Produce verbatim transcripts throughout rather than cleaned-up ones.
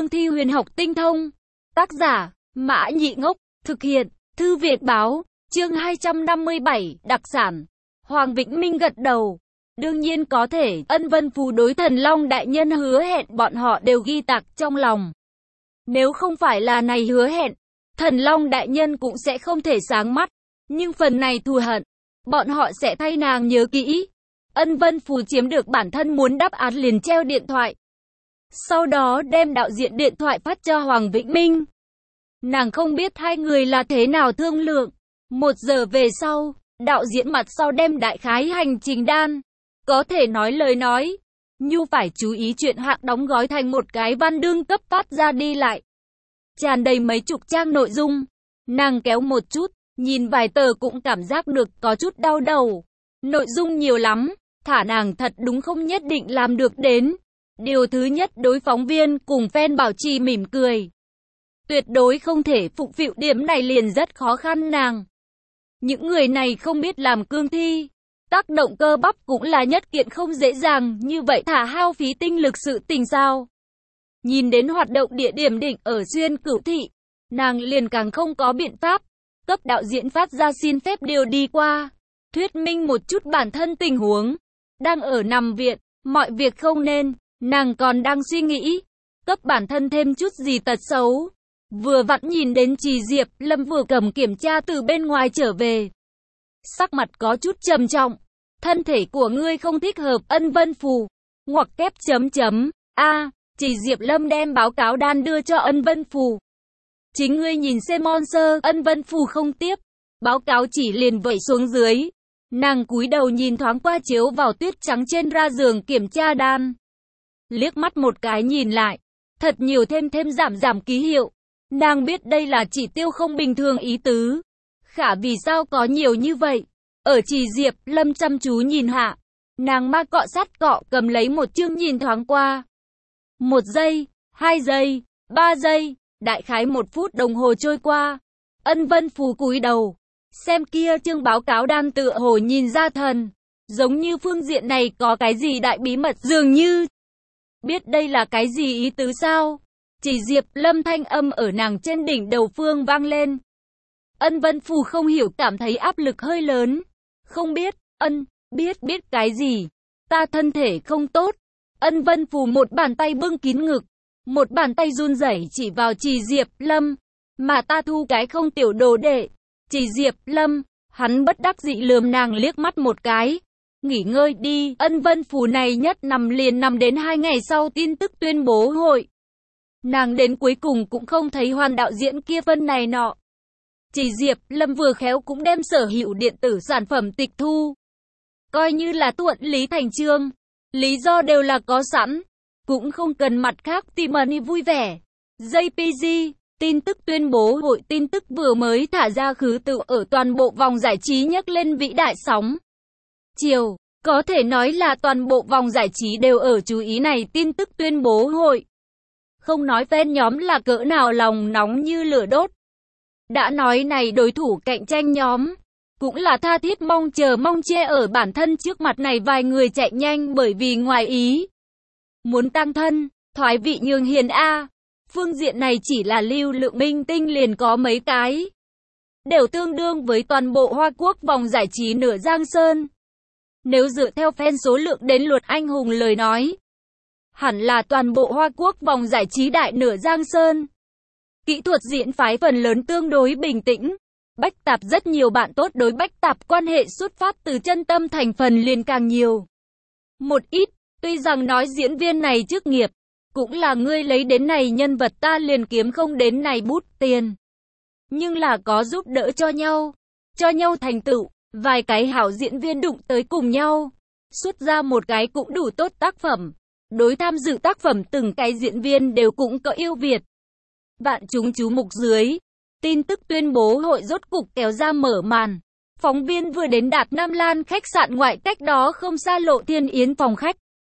cương thi huyền học tinh thông. Tác giả, Mã Nhị Ngốc, thực hiện, Thư Việt Báo, chương hai trăm năm mươi bảy, đặc sản. Hoàng Vĩnh Minh gật đầu. Đương nhiên có thể, Ân Vân Phù đối Thần Long Đại Nhân hứa hẹn bọn họ đều ghi tạc trong lòng. Nếu không phải là này hứa hẹn, Thần Long Đại Nhân cũng sẽ không thể sáng mắt. Nhưng phần này thù hận, bọn họ sẽ thay nàng nhớ kỹ. Ân Vân Phù chiếm được bản thân muốn đáp án liền treo điện thoại. Sau đó đem đạo diễn điện thoại phát cho Hoàng Vĩnh Minh. Nàng không biết hai người là thế nào thương lượng. Một giờ về sau, đạo diễn mặt sau đem đại khái hành trình đan. Có thể nói lời nói. Nhu phải chú ý chuyện hạng đóng gói thành một cái văn đương cấp phát ra đi lại. Tràn đầy mấy chục trang nội dung. Nàng kéo một chút, nhìn vài tờ cũng cảm giác được có chút đau đầu. Nội dung nhiều lắm, thả nàng thật đúng không nhất định làm được đến. Điều thứ nhất, đối phóng viên cùng fan bảo trì mỉm cười. Tuyệt đối không thể phục vụ điểm này liền rất khó khăn nàng. Những người này không biết làm cương thi. Tác động cơ bắp cũng là nhất kiện không dễ dàng, như vậy thả hao phí tinh lực sự tình sao. Nhìn đến hoạt động địa điểm định ở Xuyên Cửu Thị, nàng liền càng không có biện pháp. Cấp đạo diễn phát ra xin phép điều đi qua. Thuyết minh một chút bản thân tình huống. Đang ở nằm viện, mọi việc không nên, nàng còn đang suy nghĩ. Cấp bản thân thêm chút gì tật xấu. Vừa vặn nhìn đến Trì Diệp Lâm vừa cầm kiểm tra từ bên ngoài trở về. Sắc mặt có chút trầm trọng. Thân thể của ngươi không thích hợp. Ân Vân Phù. Ngoặc kép chấm chấm. A. Trì Diệp Lâm đem báo cáo đan đưa cho Ân Vân Phù. Chính ngươi nhìn xem Monster. Ân Vân Phù không tiếp. Báo cáo chỉ liền vẩy xuống dưới. Nàng cúi đầu nhìn thoáng qua chiếu vào tuyết trắng trên ra giường kiểm tra đan. Liếc mắt một cái nhìn lại. Thật nhiều thêm thêm giảm giảm ký hiệu. Nàng biết đây là chỉ tiêu không bình thường ý tứ. Khả vì sao có nhiều như vậy? Ở Trì Diệp Lâm chăm chú nhìn hạ. Nàng ma cọ sát cọ cầm lấy một chương nhìn thoáng qua. Một giây, hai giây, ba giây, đại khái một phút đồng hồ trôi qua. Ân Vân Phù cúi đầu. Xem kia chương báo cáo đan tựa hồ nhìn ra thần. Giống như phương diện này có cái gì đại bí mật dường như. Biết đây là cái gì ý tứ sao? Trì Diệp Lâm thanh âm ở nàng trên đỉnh đầu phương vang lên. Ân Vân Phù không hiểu cảm thấy áp lực hơi lớn. Không biết, ân, biết biết cái gì? Ta thân thể không tốt. Ân Vân Phù một bàn tay bưng kín ngực. Một bàn tay run rẩy chỉ vào Trì Diệp Lâm. Mà ta thu cái không tiểu đồ đệ. Trì Diệp Lâm, hắn bất đắc dĩ lườm nàng liếc mắt một cái. Nghỉ ngơi đi. Ân Vân Phù này nhất nằm liền nằm đến hai ngày sau tin tức tuyên bố hội. Nàng đến cuối cùng cũng không thấy Hoàn đạo diễn kia phân này nọ. Trì Diệp Lâm vừa khéo cũng đem sở hữu điện tử sản phẩm tịch thu. Coi như là tuận lý thành chương. Lý do đều là có sẵn. Cũng không cần mặt khác tìm money vui vẻ. gi pê giê, tin tức tuyên bố hội tin tức vừa mới thả ra khứ tự ở toàn bộ vòng giải trí nhấc lên vĩ đại sóng. Chiều, có thể nói là toàn bộ vòng giải trí đều ở chú ý này tin tức tuyên bố hội. Không nói fan nhóm là cỡ nào lòng nóng như lửa đốt. Đã nói này đối thủ cạnh tranh nhóm. Cũng là tha thiết mong chờ mong che ở bản thân trước mặt này vài người chạy nhanh bởi vì ngoài ý. Muốn tăng thân, thoái vị nhường hiền A. Phương diện này chỉ là lưu lượng minh tinh liền có mấy cái. Đều tương đương với toàn bộ Hoa Quốc vòng giải trí nửa Giang Sơn. Nếu dựa theo fan số lượng đến luật anh hùng lời nói. Hẳn là toàn bộ Hoa Quốc vòng giải trí đại nửa Giang Sơn. Kỹ thuật diễn phái phần lớn tương đối bình tĩnh. Bách tạp rất nhiều bạn tốt đối bách tạp quan hệ xuất phát từ chân tâm thành phần liền càng nhiều. Một ít, tuy rằng nói diễn viên này chức nghiệp, cũng là ngươi lấy đến này nhân vật ta liền kiếm không đến này bút tiền. Nhưng là có giúp đỡ cho nhau, cho nhau thành tựu, vài cái hảo diễn viên đụng tới cùng nhau. Xuất ra một cái cũng đủ tốt tác phẩm. Đối tham dự tác phẩm từng cái diễn viên đều cũng có yêu Việt. Vạn chúng chú mục dưới. Tin tức tuyên bố hội rốt cục kéo ra mở màn. Phóng viên vừa đến Đạt Nam Lan khách sạn ngoại cách đó không xa Lộ Thiên Yến phòng khách.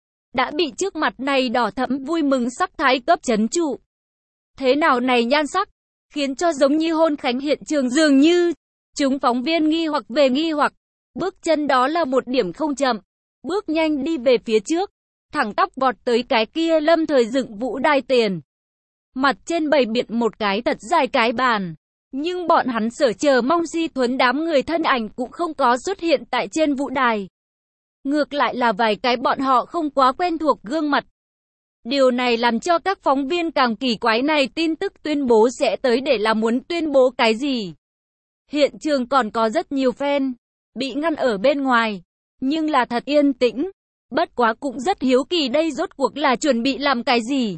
Đã bị trước mặt này đỏ thẫm vui mừng sắc thái cấp chấn trụ. Thế nào này nhan sắc, khiến cho giống như hôn khánh hiện trường dường như. Chúng phóng viên nghi hoặc về nghi hoặc. Bước chân đó là một điểm không chậm. Bước nhanh đi về phía trước. Thẳng tóc vọt tới cái kia lâm thời dựng vũ đài tiền. Mặt trên bày biện một cái thật dài cái bàn. Nhưng bọn hắn sở chờ mong Di Thuấn đám người thân ảnh cũng không có xuất hiện tại trên vũ đài. Ngược lại là vài cái bọn họ không quá quen thuộc gương mặt. Điều này làm cho các phóng viên càng kỳ quái, này tin tức tuyên bố sẽ tới để là muốn tuyên bố cái gì. Hiện trường còn có rất nhiều fan bị ngăn ở bên ngoài, nhưng là thật yên tĩnh. Bất quá cũng rất hiếu kỳ đây rốt cuộc là chuẩn bị làm cái gì.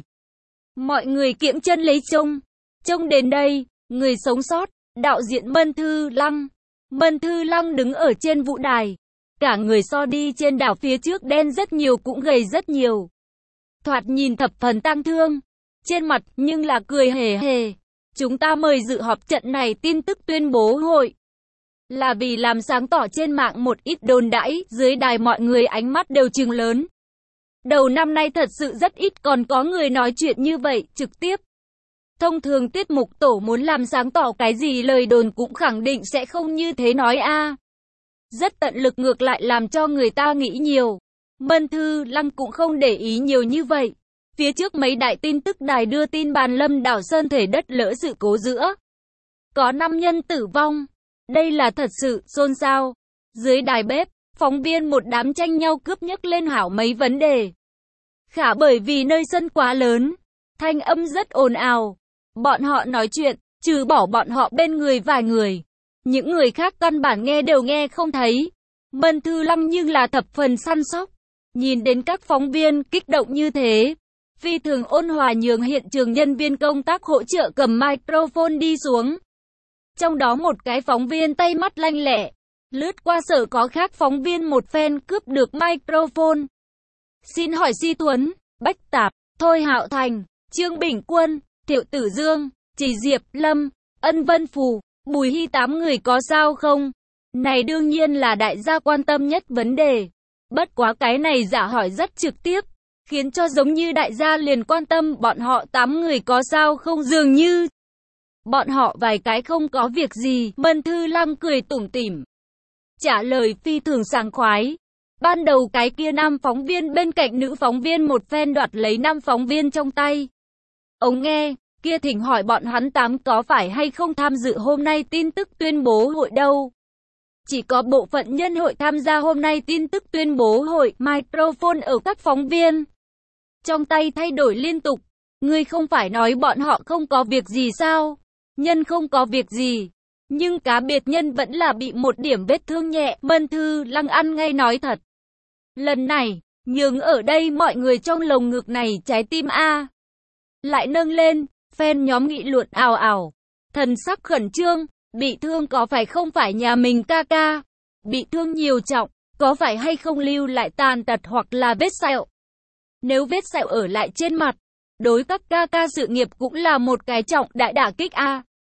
Mọi người kiễng chân lấy trông. Trông đến đây, người sống sót, đạo diễn Mân Thư Lăng. Mân Thư Lăng đứng ở trên vũ đài. Cả người so đi trên đảo phía trước đen rất nhiều, cũng gầy rất nhiều. Thoạt nhìn thập phần tang thương. Trên mặt nhưng là cười hề hề. Chúng ta mời dự họp trận này tin tức tuyên bố hội. Là vì làm sáng tỏ trên mạng một ít đồn đãi, dưới đài mọi người ánh mắt đều trừng lớn. Đầu năm nay thật sự rất ít còn có người nói chuyện như vậy, trực tiếp. Thông thường tiết mục tổ muốn làm sáng tỏ cái gì lời đồn cũng khẳng định sẽ không như thế nói a. Rất tận lực, ngược lại làm cho người ta nghĩ nhiều. Mân Thư Lăng cũng không để ý nhiều như vậy. Phía trước mấy đại tin tức đài đưa tin bàn Lâm đảo Sơn Thể đất lỡ sự cố giữa. Có năm nhân tử vong. Đây là thật sự xôn xao. Dưới đài bếp, phóng viên một đám tranh nhau cướp nhấc lên hảo mấy vấn đề. Khả bởi vì nơi sân quá lớn, thanh âm rất ồn ào. Bọn họ nói chuyện, trừ bỏ bọn họ bên người vài người. Những người khác căn bản nghe đều nghe không thấy. Mân Thư Lăng nhưng là thập phần săn sóc. Nhìn đến các phóng viên kích động như thế, phi thường ôn hòa nhường hiện trường nhân viên công tác hỗ trợ cầm microphone đi xuống. Trong đó một cái phóng viên tay mắt lanh lẹ, lướt qua sở có khác phóng viên một phen cướp được microphone. Xin hỏi Di Thuấn, Bách Tạp, Thôi Hạo Thành, Trương Bình Quân, Thiệu Tử Dương, Trì Diệp Lâm, Ân Vân Phù, Bùi Hy tám người có sao không? Này đương nhiên là đại gia quan tâm nhất vấn đề. Bất quá cái này giả hỏi rất trực tiếp, khiến cho giống như đại gia liền quan tâm bọn họ tám người có sao không, dường như bọn họ vài cái không có việc gì. Mân Thư Lăng cười tủm tỉm, trả lời phi thường sảng khoái. Ban đầu cái kia nam phóng viên bên cạnh nữ phóng viên một phen đoạt lấy nam phóng viên trong tay ống nghe, kia thỉnh hỏi bọn hắn tám có phải hay không tham dự hôm nay tin tức tuyên bố hội đâu. Chỉ có bộ phận nhân hội tham gia hôm nay tin tức tuyên bố hội, microphone ở các phóng viên trong tay thay đổi liên tục. Ngươi không phải nói bọn họ không có việc gì sao? Nhân không có việc gì, nhưng cá biệt nhân vẫn là bị một điểm vết thương nhẹ. Mân Thư Lăng ăn ngay nói thật. Lần này, nhường ở đây mọi người trong lồng ngực này trái tim a lại nâng lên, fan nhóm nghị luận ào ào, thần sắc khẩn trương. Bị thương có phải không phải nhà mình ca ca? Bị thương nhiều trọng, có phải hay không lưu lại tàn tật hoặc là vết sẹo? Nếu vết sẹo ở lại trên mặt, đối các ca ca sự nghiệp cũng là một cái trọng đại đả kích a.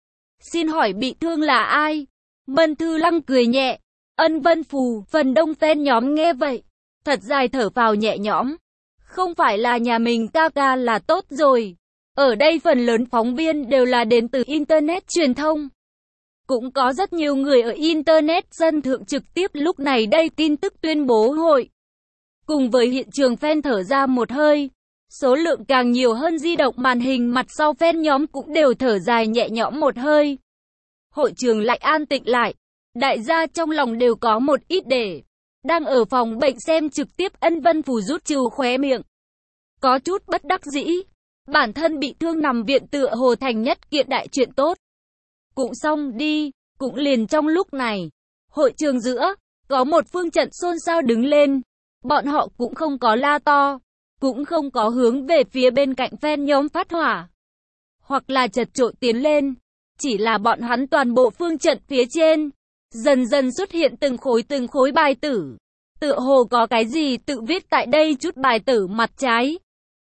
Xin hỏi bị thương là ai? Mân Thư Lăng cười nhẹ. Ân Vân Phù. Phần đông fan nhóm nghe vậy, thật dài thở phào nhẹ nhõm. Không phải là nhà mình ca ca là tốt rồi. Ở đây phần lớn phóng viên đều là đến từ Internet truyền thông. Cũng có rất nhiều người ở Internet sân thượng trực tiếp lúc này đây tin tức tuyên bố hội. Cùng với hiện trường fan thở ra một hơi, số lượng càng nhiều hơn di động màn hình mặt sau fan nhóm cũng đều thở dài nhẹ nhõm một hơi. Hội trường lại an tĩnh lại, đại gia trong lòng đều có một ít để. Đang ở phòng bệnh xem trực tiếp Ân Vân Phù rút trừ khóe miệng. Có chút bất đắc dĩ, bản thân bị thương nằm viện tựa hồ thành nhất kiện đại chuyện tốt. Cũng xong đi, cũng liền trong lúc này, hội trường giữa, có một phương trận xôn xao đứng lên. Bọn họ cũng không có la to, cũng không có hướng về phía bên cạnh fan nhóm phát hỏa, hoặc là chật chội tiến lên. Chỉ là bọn hắn toàn bộ phương trận phía trên, dần dần xuất hiện từng khối từng khối bài tử. Tựa hồ có cái gì tự viết tại đây chút bài tử mặt trái.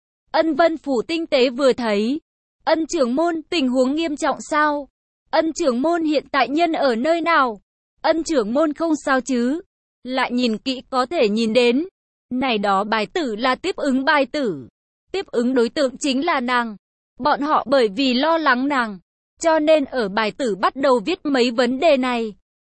Ân Vân Phủ tinh tế vừa thấy. Ân trưởng môn, tình huống nghiêm trọng sao? Ân trưởng môn hiện tại nhân ở nơi nào? Ân trưởng môn không sao chứ? Lại nhìn kỹ có thể nhìn đến. Này đó bài tử là tiếp ứng bài tử. Tiếp ứng đối tượng chính là nàng. Bọn họ bởi vì lo lắng nàng, cho nên ở bài tử bắt đầu viết mấy vấn đề này.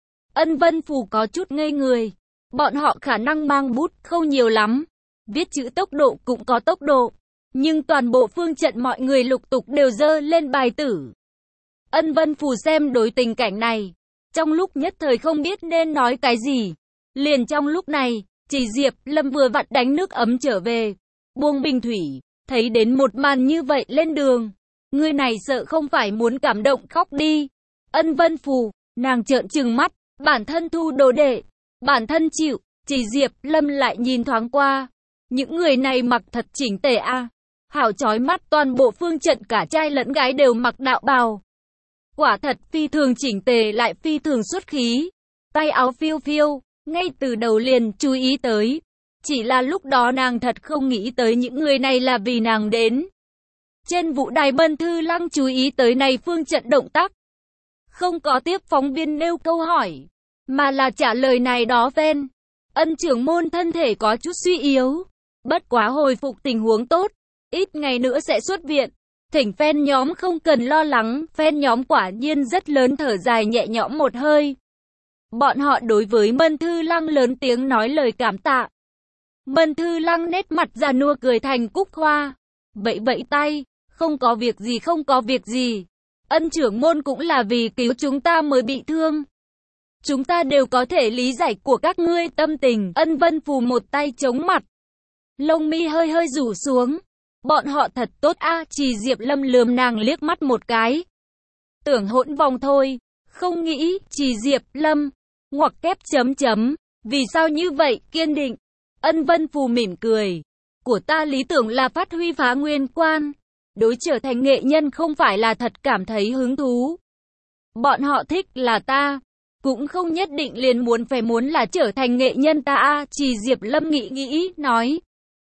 Ân Vân Phủ có chút ngây người. Bọn họ khả năng mang bút không nhiều lắm. Viết chữ tốc độ cũng có tốc độ. Nhưng toàn bộ phương trận mọi người lục tục đều giơ lên bài tử. Ân Vân Phù xem đối tình cảnh này, trong lúc nhất thời không biết nên nói cái gì. Liền trong lúc này, Chỉ Diệp Lâm vừa vặn đánh nước ấm trở về, buông bình thủy, thấy đến một màn như vậy lên đường. Người này sợ không phải muốn cảm động khóc đi. Ân Vân Phù, nàng trợn trừng mắt, bản thân thu đồ đệ, bản thân chịu. Chỉ Diệp Lâm lại nhìn thoáng qua. Những người này mặc thật chỉnh tề a, à. Hảo chói mắt, toàn bộ phương trận cả trai lẫn gái đều mặc đạo bào. Quả thật phi thường chỉnh tề lại phi thường xuất khí. Tay áo phiêu phiêu, ngay từ đầu liền chú ý tới. Chỉ là lúc đó nàng thật không nghĩ tới những người này là vì nàng đến. Trên vũ đài Mân Thư Lăng chú ý tới này phương trận động tác. Không có tiếp phóng viên nêu câu hỏi, mà là trả lời này đó ven. Ân trưởng môn thân thể có chút suy yếu, bất quá hồi phục tình huống tốt, ít ngày nữa sẽ xuất viện. Thỉnh fan nhóm không cần lo lắng, fan nhóm quả nhiên rất lớn thở dài nhẹ nhõm một hơi. Bọn họ đối với Mân Thư Lăng lớn tiếng nói lời cảm tạ. Mân Thư Lăng nét mặt già nua cười thành cúc hoa, vẫy vẫy tay, không có việc gì không có việc gì. Ân trưởng môn cũng là vì cứu chúng ta mới bị thương. Chúng ta đều có thể lý giải của các ngươi tâm tình. Ân Vân Phù một tay chống mặt, lông mi hơi hơi rủ xuống. Bọn họ thật tốt a. À, Chỉ Diệp Lâm lườm nàng liếc mắt một cái. Tưởng hỗn vòng thôi, không nghĩ. Chỉ Diệp Lâm, ngoặc kép chấm chấm, vì sao như vậy, kiên định. Ân Vân Phù mỉm cười. Của ta lý tưởng là phát huy phá nguyên quan. Đối trở thành nghệ nhân không phải là thật cảm thấy hứng thú. Bọn họ thích là ta, cũng không nhất định liền muốn phải muốn là trở thành nghệ nhân ta a. À, Chỉ Diệp Lâm nghĩ nghĩ, nói.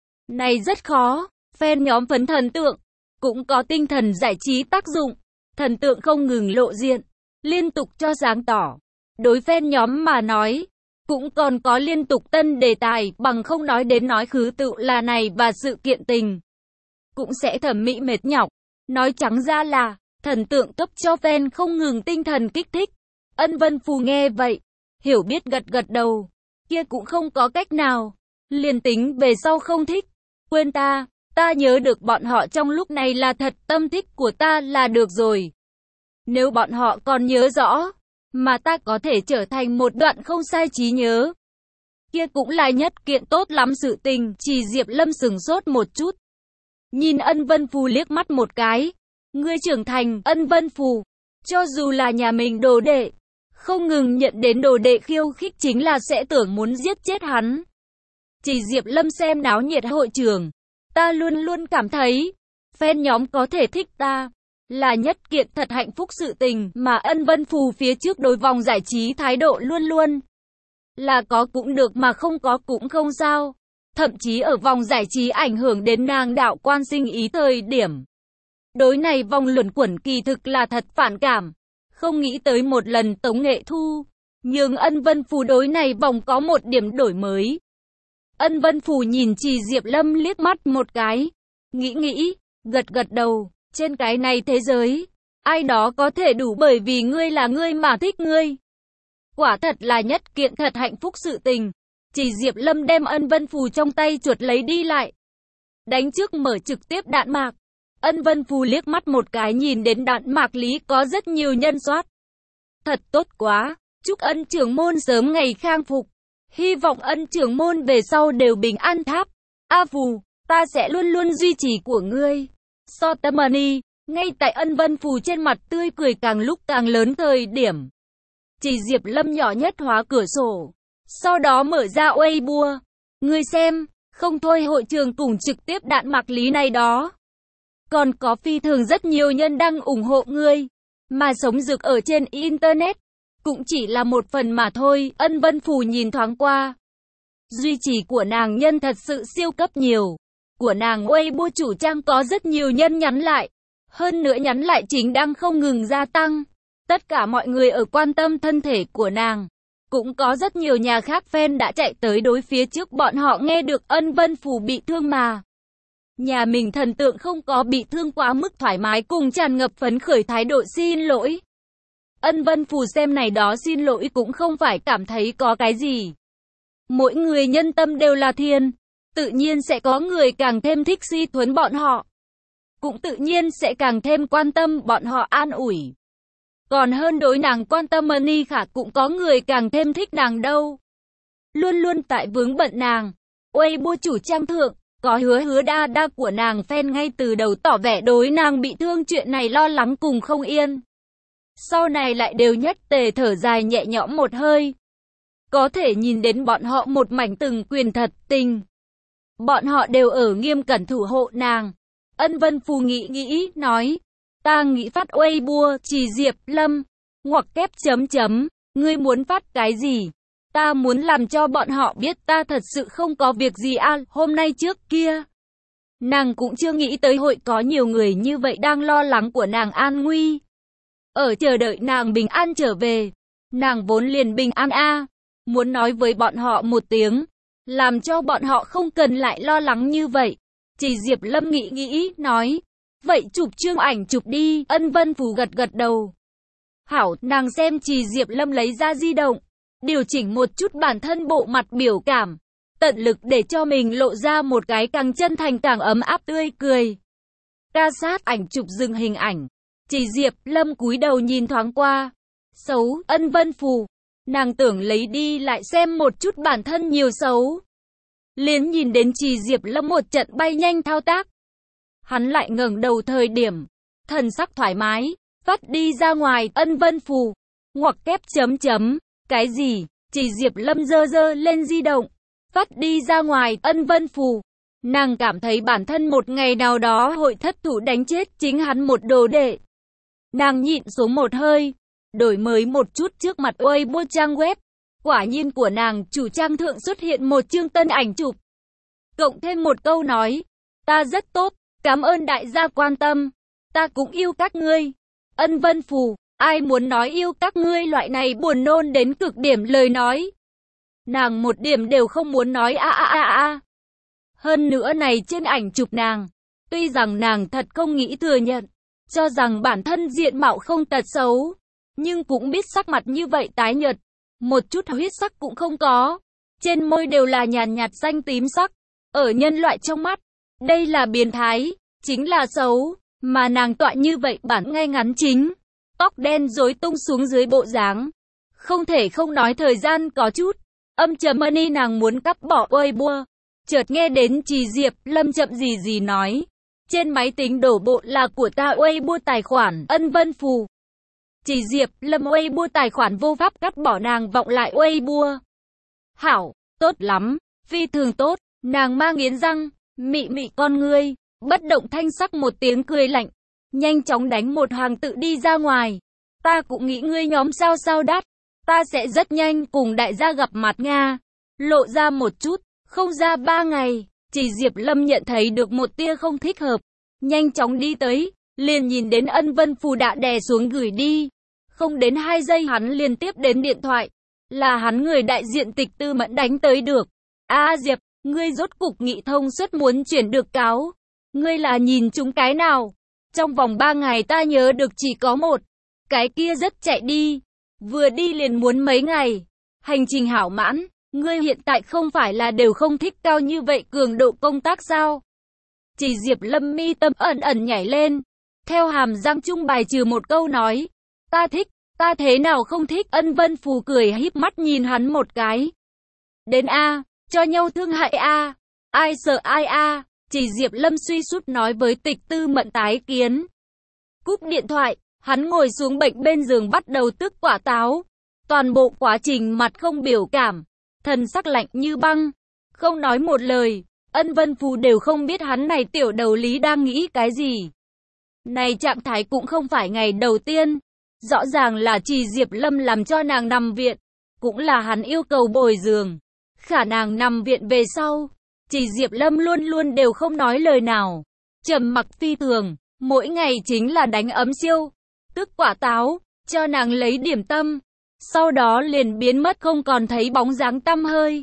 Này rất khó. Fan nhóm phấn thần tượng, cũng có tinh thần giải trí tác dụng. Thần tượng không ngừng lộ diện, liên tục cho sáng tỏ. Đối fan nhóm mà nói, cũng còn có liên tục tân đề tài, bằng không nói đến nói khứ tự là này và sự kiện tình. Cũng sẽ thẩm mỹ mệt nhọc. Nói trắng ra là, thần tượng cấp cho fan không ngừng tinh thần kích thích. Ân Vân Phù nghe vậy, hiểu biết gật gật đầu. Kia cũng không có cách nào. Liền tính về sau không thích, quên ta. Ta nhớ được bọn họ trong lúc này là thật tâm thích của ta là được rồi. Nếu bọn họ còn nhớ rõ, mà ta có thể trở thành một đoạn không sai trí nhớ, kia cũng là nhất kiện tốt lắm sự tình. Chỉ Diệp Lâm sừng sốt một chút, nhìn Ân Vân Phù liếc mắt một cái. Ngươi trưởng thành. Ân Vân Phù, cho dù là nhà mình đồ đệ, không ngừng nhận đến đồ đệ khiêu khích chính là sẽ tưởng muốn giết chết hắn. Chỉ Diệp Lâm xem náo nhiệt hội trường. Ta luôn luôn cảm thấy, fan nhóm có thể thích ta, là nhất kiện thật hạnh phúc sự tình. Mà Ân Vân Phù phía trước đối vòng giải trí thái độ luôn luôn là có cũng được mà không có cũng không sao. Thậm chí ở vòng giải trí ảnh hưởng đến nàng đạo quan sinh ý thời điểm. Đối này vòng luẩn quẩn kỳ thực là thật phản cảm. Không nghĩ tới một lần Tống Nghệ Thu, nhưng Ân Vân Phù đối này vòng có một điểm đổi mới. Ân Vân Phù nhìn Chỉ Diệp Lâm liếc mắt một cái, nghĩ nghĩ, gật gật đầu. Trên cái này thế giới, ai đó có thể đủ bởi vì ngươi là ngươi mà thích ngươi. Quả thật là nhất kiện thật hạnh phúc sự tình. Chỉ Diệp Lâm đem Ân Vân Phù trong tay chuột lấy đi lại. Đánh trước mở trực tiếp đạn mạc. Ân Vân Phù liếc mắt một cái nhìn đến đạn mạc lý có rất nhiều nhân soát. Thật tốt quá, chúc Ân trưởng môn sớm ngày khang phục. Hy vọng Ân trưởng môn về sau đều bình an tháp. A Phù, ta sẽ luôn luôn duy trì của ngươi. So Tamani, ngay tại Ân Vân Phù trên mặt tươi cười càng lúc càng lớn thời điểm. Chỉ Diệp Lâm nhỏ nhất hóa cửa sổ. Sau đó mở ra Weibo. Ngươi xem, không thôi hội trường cùng trực tiếp đạn mạc lý này đó. Còn có phi thường rất nhiều nhân đang ủng hộ ngươi. Mà sống rực ở trên Internet. Cũng chỉ là một phần mà thôi. Ân Vân Phù nhìn thoáng qua. Duy trì của nàng nhân thật sự siêu cấp nhiều. Của nàng Weibo chủ trang có rất nhiều nhân nhắn lại. Hơn nữa nhắn lại chính đang không ngừng gia tăng. Tất cả mọi người ở quan tâm thân thể của nàng. Cũng có rất nhiều nhà khác fan đã chạy tới đối phía trước bọn họ nghe được Ân Vân Phù bị thương mà. Nhà mình thần tượng không có bị thương quá mức thoải mái cùng tràn ngập phấn khởi thái độ xin lỗi. Ân Vân Phù xem này đó xin lỗi cũng không phải cảm thấy có cái gì. Mỗi người nhân tâm đều là thiên. tự nhiên sẽ có người càng thêm thích suy thuấn bọn họ. Cũng tự nhiên sẽ càng thêm quan tâm bọn họ an ủi. Còn hơn đối nàng quan tâm Mani Khả cũng có người càng thêm thích nàng đâu. Luôn luôn tại vướng bận nàng. Weibo chủ trang thượng, có hứa hứa đa đa của nàng fan ngay từ đầu tỏ vẻ đối nàng bị thương chuyện này lo lắng cùng không yên. Sau này lại đều nhất tề thở dài nhẹ nhõm một hơi. Có thể nhìn đến bọn họ một mảnh từng quyền thật tình. Bọn họ đều ở nghiêm cẩn thủ hộ nàng. Ân Vân Phù nghĩ nghĩ, nói. Ta nghĩ phát Weibo, chỉ Diệp Lâm, ngoặc kép chấm chấm, ngươi muốn phát cái gì? Ta muốn làm cho bọn họ biết ta thật sự không có việc gì à, hôm nay trước kia. Nàng cũng chưa nghĩ tới hội có nhiều người như vậy đang lo lắng của nàng an nguy. Ở chờ đợi nàng bình an trở về. Nàng vốn liền bình an a à, muốn nói với bọn họ một tiếng, làm cho bọn họ không cần lại lo lắng như vậy. Chỉ Diệp Lâm nghĩ nghĩ, nói. Vậy chụp chương ảnh chụp đi, Ân Vân Phù gật gật đầu. Hảo, nàng xem Trì Diệp Lâm lấy ra di động, điều chỉnh một chút bản thân bộ mặt biểu cảm, tận lực để cho mình lộ ra một cái càng chân thành càng ấm áp tươi cười. Ca sát ảnh chụp dừng hình ảnh, Trì Diệp Lâm cúi đầu nhìn thoáng qua. Xấu, Ân Vân Phù, nàng tưởng lấy đi lại xem một chút bản thân nhiều xấu. Liền nhìn đến Trì Diệp Lâm một trận bay nhanh thao tác. Hắn lại ngẩng đầu thời điểm, thần sắc thoải mái, phát đi ra ngoài, Ân Vân Phù, ngoặc kép chấm chấm, cái gì, Chỉ Diệp Lâm dơ dơ lên di động, phát đi ra ngoài, Ân Vân Phù. Nàng cảm thấy bản thân một ngày nào đó hội thất thủ đánh chết chính hắn một đồ đệ. Nàng nhịn xuống một hơi, đổi mới một chút trước mặt Weibo trang web. Quả nhiên của nàng chủ trang thượng xuất hiện một chương tân ảnh chụp. Cộng thêm một câu nói, ta rất tốt. Cảm ơn đại gia quan tâm. Ta cũng yêu các ngươi. Ân Vân Phù, ai muốn nói yêu các ngươi loại này buồn nôn đến cực điểm lời nói. Nàng một điểm đều không muốn nói a a a a. Hơn nữa này trên ảnh chụp nàng. Tuy rằng nàng thật không nghĩ thừa nhận. Cho rằng bản thân diện mạo không tật xấu. Nhưng cũng biết sắc mặt như vậy tái nhợt. Một chút huyết sắc cũng không có. Trên môi đều là nhàn nhạt xanh tím sắc. Ở nhân loại trong mắt. Đây là biến thái, chính là xấu, mà nàng tọa như vậy bản ngay ngắn chính. Tóc đen rối tung xuống dưới bộ dáng. Không thể không nói thời gian có chút. Âm trầm Mani nàng muốn cắt bỏ Weibo. Chợt nghe đến Trì Diệp Lâm chậm gì gì nói. Trên máy tính đổ bộ là của ta Weibo tài khoản, Ân Vân Phù. Trì Diệp Lâm Weibo tài khoản vô pháp cắt bỏ nàng vọng lại Weibo. Hảo, tốt lắm, phi thường tốt, nàng mang nghiến răng. Mị mị con ngươi, bất động thanh sắc một tiếng cười lạnh, nhanh chóng đánh một hàng tự đi ra ngoài. Ta cũng nghĩ ngươi nhóm sao sao đắt, ta sẽ rất nhanh cùng đại gia gặp mặt Nga. Lộ ra một chút, không ra ba ngày, Chỉ Diệp Lâm nhận thấy được một tia không thích hợp, nhanh chóng đi tới, liền nhìn đến Ân Vân Phù đã đè xuống gửi đi. Không đến hai giây hắn liền tiếp đến điện thoại, là hắn người đại diện Tịch Tư Mẫn đánh tới được. A Diệp, ngươi rốt cục nghị thông suốt muốn chuyển được cáo. Ngươi là nhìn chúng cái nào? Trong vòng ba ngày ta nhớ được chỉ có một. Cái kia rất chạy đi. Vừa đi liền muốn mấy ngày. Hành trình hảo mãn. Ngươi hiện tại không phải là đều không thích cao như vậy cường độ công tác sao? Chỉ Diệp Lâm mi tâm ẩn ẩn nhảy lên. Theo hàm răng chung bài trừ một câu nói. Ta thích, ta thế nào không thích? Ân Vân Phù cười híp mắt nhìn hắn một cái. Đến A. Cho nhau thương hại a, à. Ai sợ ai a, à. Chỉ Diệp Lâm suy sút nói với Tịch Tư Mẫn tái kiến. Cúp điện thoại, hắn ngồi xuống bệnh bên giường bắt đầu tức quả táo. Toàn bộ quá trình mặt không biểu cảm, thần sắc lạnh như băng, không nói một lời. Ân Vân Phù đều không biết hắn này tiểu đầu lý đang nghĩ cái gì. Này trạng thái cũng không phải ngày đầu tiên, rõ ràng là Chỉ Diệp Lâm làm cho nàng nằm viện, cũng là hắn yêu cầu bồi giường. Khả năng nằm viện về sau, Chỉ Diệp Lâm luôn luôn đều không nói lời nào, trầm mặc phi thường, mỗi ngày chính là đánh ấm siêu, tức quả táo, cho nàng lấy điểm tâm, sau đó liền biến mất không còn thấy bóng dáng tăm hơi.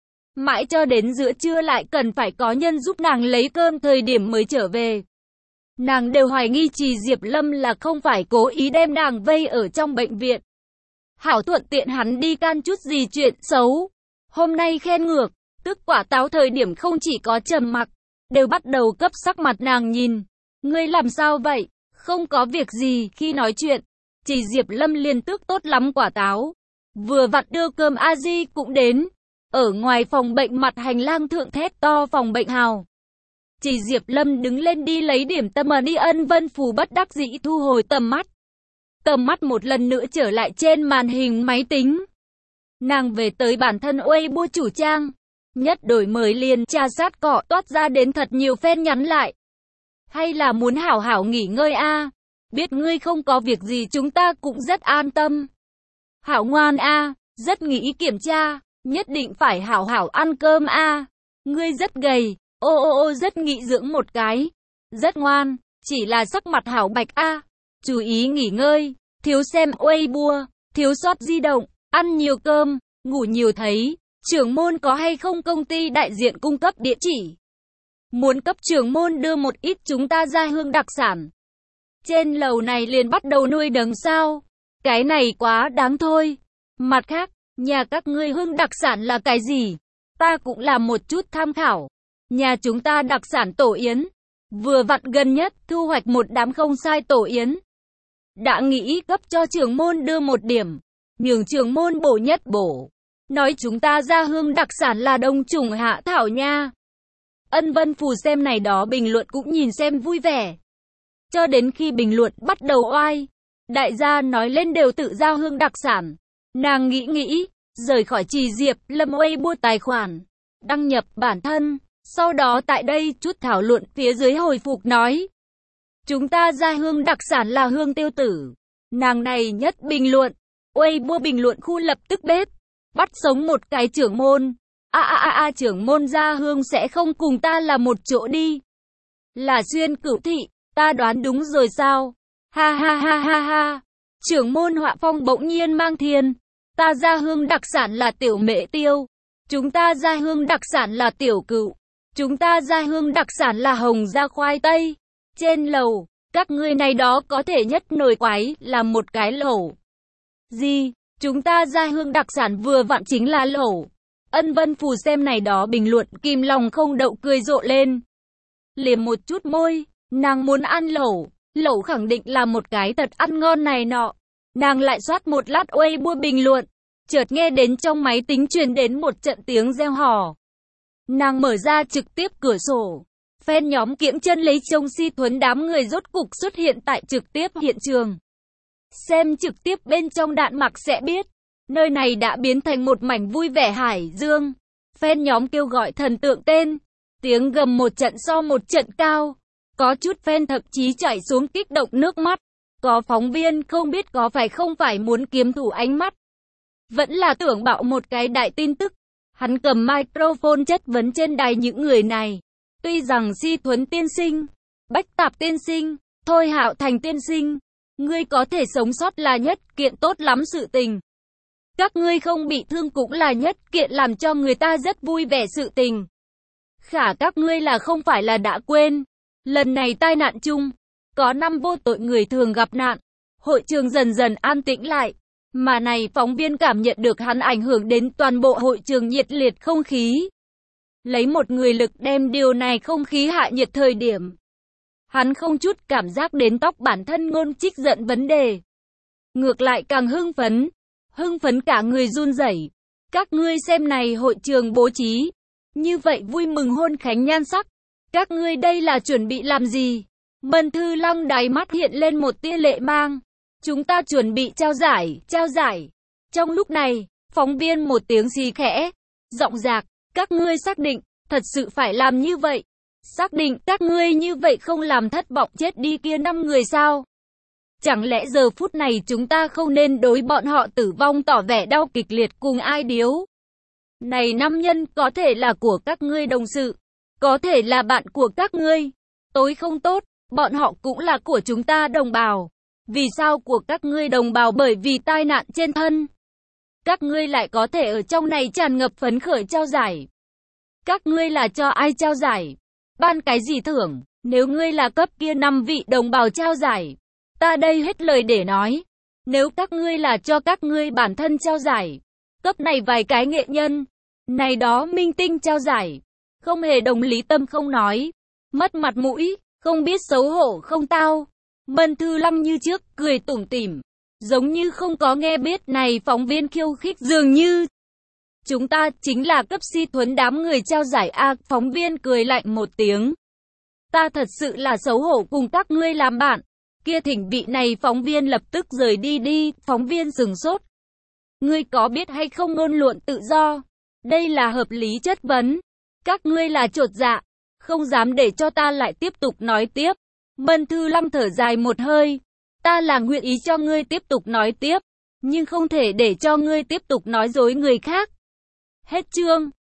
Mãi cho đến giữa trưa lại cần phải có nhân giúp nàng lấy cơm thời điểm mới trở về. Nàng đều hoài nghi Chỉ Diệp Lâm là không phải cố ý đem nàng vây ở trong bệnh viện. Hảo thuận tiện hắn đi can chút gì chuyện xấu. Hôm nay khen ngược, Tức quả táo thời điểm không chỉ có trầm mặc, đều bắt đầu cấp sắc mặt nàng nhìn. Ngươi làm sao vậy? Không có việc gì. Khi nói chuyện, chỉ Diệp Lâm liền tước tốt lắm quả táo. Vừa vặn đưa cơm a di cũng đến. Ở ngoài phòng bệnh mặt hành lang thượng thét to phòng bệnh hào. Chỉ Diệp Lâm đứng lên đi lấy điểm tâm mà đi. Ân Vân Phù bất đắc dĩ thu hồi tầm mắt. Tầm mắt một lần nữa trở lại trên màn hình máy tính. Nàng về tới bản thân Weibo chủ trang. Nhất đổi mới liền tra sát cọ toát ra đến thật nhiều fan nhắn lại. Hay là muốn hảo hảo nghỉ ngơi a? À? Biết ngươi không có việc gì chúng ta cũng rất an tâm. Hảo ngoan a, à, rất nghĩ kiểm tra, nhất định phải hảo hảo ăn cơm a. À. Ngươi rất gầy, ô ô ô rất nghĩ dưỡng một cái. Rất ngoan, chỉ là sắc mặt hảo bạch a. À. Chú ý nghỉ ngơi, thiếu xem Weibo, thiếu soát di động, ăn nhiều cơm, ngủ nhiều thấy. Trưởng môn có hay không công ty đại diện cung cấp địa chỉ? Muốn cấp trưởng môn đưa một ít chúng ta ra hương đặc sản. Trên lầu này liền bắt đầu nuôi đấng sao? Cái này quá đáng thôi. Mặt khác, nhà các ngươi hương đặc sản là cái gì? Ta cũng làm một chút tham khảo. Nhà chúng ta đặc sản tổ yến. Vừa vặn gần nhất thu hoạch một đám không sai tổ yến. Đã nghĩ cấp cho trưởng môn đưa một điểm. Nhường trưởng môn bổ nhất bổ. Nói chúng ta ra hương đặc sản là đông trùng hạ thảo nha. Ân Vân Phù xem này đó bình luận cũng nhìn xem vui vẻ. Cho đến khi bình luận bắt đầu oai, đại gia nói lên đều tự ra hương đặc sản. Nàng nghĩ nghĩ, rời khỏi Trì Diệp Lâm Weibo tài khoản, đăng nhập bản thân, sau đó tại đây chút thảo luận phía dưới hồi phục nói. Chúng ta ra hương đặc sản là hương tiêu tử. Nàng này nhất bình luận, Weibo bình luận khu lập tức bếp, bắt sống một cái trưởng môn. A a a a trưởng môn gia hương sẽ không cùng ta là một chỗ đi. Là Xuyên Cửu Thị, ta đoán đúng rồi sao? Ha ha ha ha ha. Trưởng môn Họa Phong bỗng nhiên mang thiên. Ta gia hương đặc sản là tiểu mễ tiêu. Chúng ta gia hương đặc sản là tiểu cựu. Chúng ta gia hương đặc sản là hồng gia khoai tây. Trên lầu, các ngươi này đó có thể nhất nổi quái là một cái lẩu. Gì? Chúng ta gia hương đặc sản vừa vặn chính là lẩu. Ân Vân Phù xem này đó bình luận kìm lòng không đậu cười rộ lên. Liếm một chút môi, nàng muốn ăn lẩu, lẩu khẳng định là một cái thật ăn ngon này nọ. Nàng lại soát một lát Weibo bình luận, chợt nghe đến trong máy tính truyền đến một trận tiếng reo hò. Nàng mở ra trực tiếp cửa sổ, fan nhóm kiễng chân lấy trông Si Thuấn đám người rốt cục xuất hiện tại trực tiếp hiện trường. Xem trực tiếp bên trong đạn mặc sẽ biết. Nơi này đã biến thành một mảnh vui vẻ hải dương. Fan nhóm kêu gọi thần tượng tên. Tiếng gầm một trận so một trận cao. Có chút fan thậm chí chảy xuống kích động nước mắt. Có phóng viên không biết có phải không phải muốn kiếm thủ ánh mắt. Vẫn là tưởng bạo một cái đại tin tức. Hắn cầm microphone chất vấn trên đài những người này. Tuy rằng Si Thuấn tiên sinh, Bách Tạp tiên sinh, Thôi Hạo Thành tiên sinh, ngươi có thể sống sót là nhất kiện tốt lắm sự tình. Các ngươi không bị thương cũng là nhất kiện làm cho người ta rất vui vẻ sự tình. Khả các ngươi là không phải là đã quên. Lần này tai nạn chung, có năm vô tội người thường gặp nạn. Hội trường dần dần an tĩnh lại. Mà này phóng viên cảm nhận được hắn ảnh hưởng đến toàn bộ hội trường nhiệt liệt không khí. Lấy một người lực đem điều này không khí hạ nhiệt thời điểm. Hắn không chút cảm giác đến tóc bản thân ngôn trích giận vấn đề. Ngược lại càng hưng phấn. Hưng phấn cả người run rẩy. Các ngươi xem này hội trường bố trí. Như vậy vui mừng hôn khánh nhan sắc. Các ngươi đây là chuẩn bị làm gì? Mân Thư Lăng đáy mắt hiện lên một tia lệ mang. Chúng ta chuẩn bị trao giải, trao giải. Trong lúc này, phóng viên một tiếng xì khẽ. Giọng dạc, các ngươi xác định, thật sự phải làm như vậy. Xác định các ngươi như vậy không làm thất vọng chết đi kia năm người sao? Chẳng lẽ giờ phút này chúng ta không nên đối bọn họ tử vong tỏ vẻ đau kịch liệt cùng ai điếu? Này năm nhân có thể là của các ngươi đồng sự, có thể là bạn của các ngươi. Tối không tốt, bọn họ cũng là của chúng ta đồng bào. Vì sao của các ngươi đồng bào bởi vì tai nạn trên thân? Các ngươi lại có thể ở trong này tràn ngập phấn khởi trao giải. Các ngươi là cho ai trao giải? Ban cái gì thưởng? Nếu ngươi là cấp kia năm vị đồng bào trao giải, ta đây hết lời để nói. Nếu các ngươi là cho các ngươi bản thân trao giải, cấp này vài cái nghệ nhân, Này đó minh tinh trao giải, không hề đồng lý tâm không nói, mất mặt mũi, không biết xấu hổ không tao. Mân Thư Lăng như trước, cười tủm tỉm, giống như không có nghe biết. Này phóng viên khiêu khích, dường như chúng ta chính là cấp si thuấn đám người trao giải A. Phóng viên cười lạnh một tiếng. Ta thật sự là xấu hổ cùng các ngươi làm bạn. Kia thỉnh vị này phóng viên lập tức rời đi đi. Phóng viên sừng sốt. Ngươi có biết hay không ngôn luận tự do? Đây là hợp lý chất vấn. Các ngươi là chột dạ, không dám để cho ta lại tiếp tục nói tiếp. Mân Thư Lăng thở dài một hơi. Ta là nguyện ý cho ngươi tiếp tục nói tiếp, nhưng không thể để cho ngươi tiếp tục nói dối người khác. Hết chương.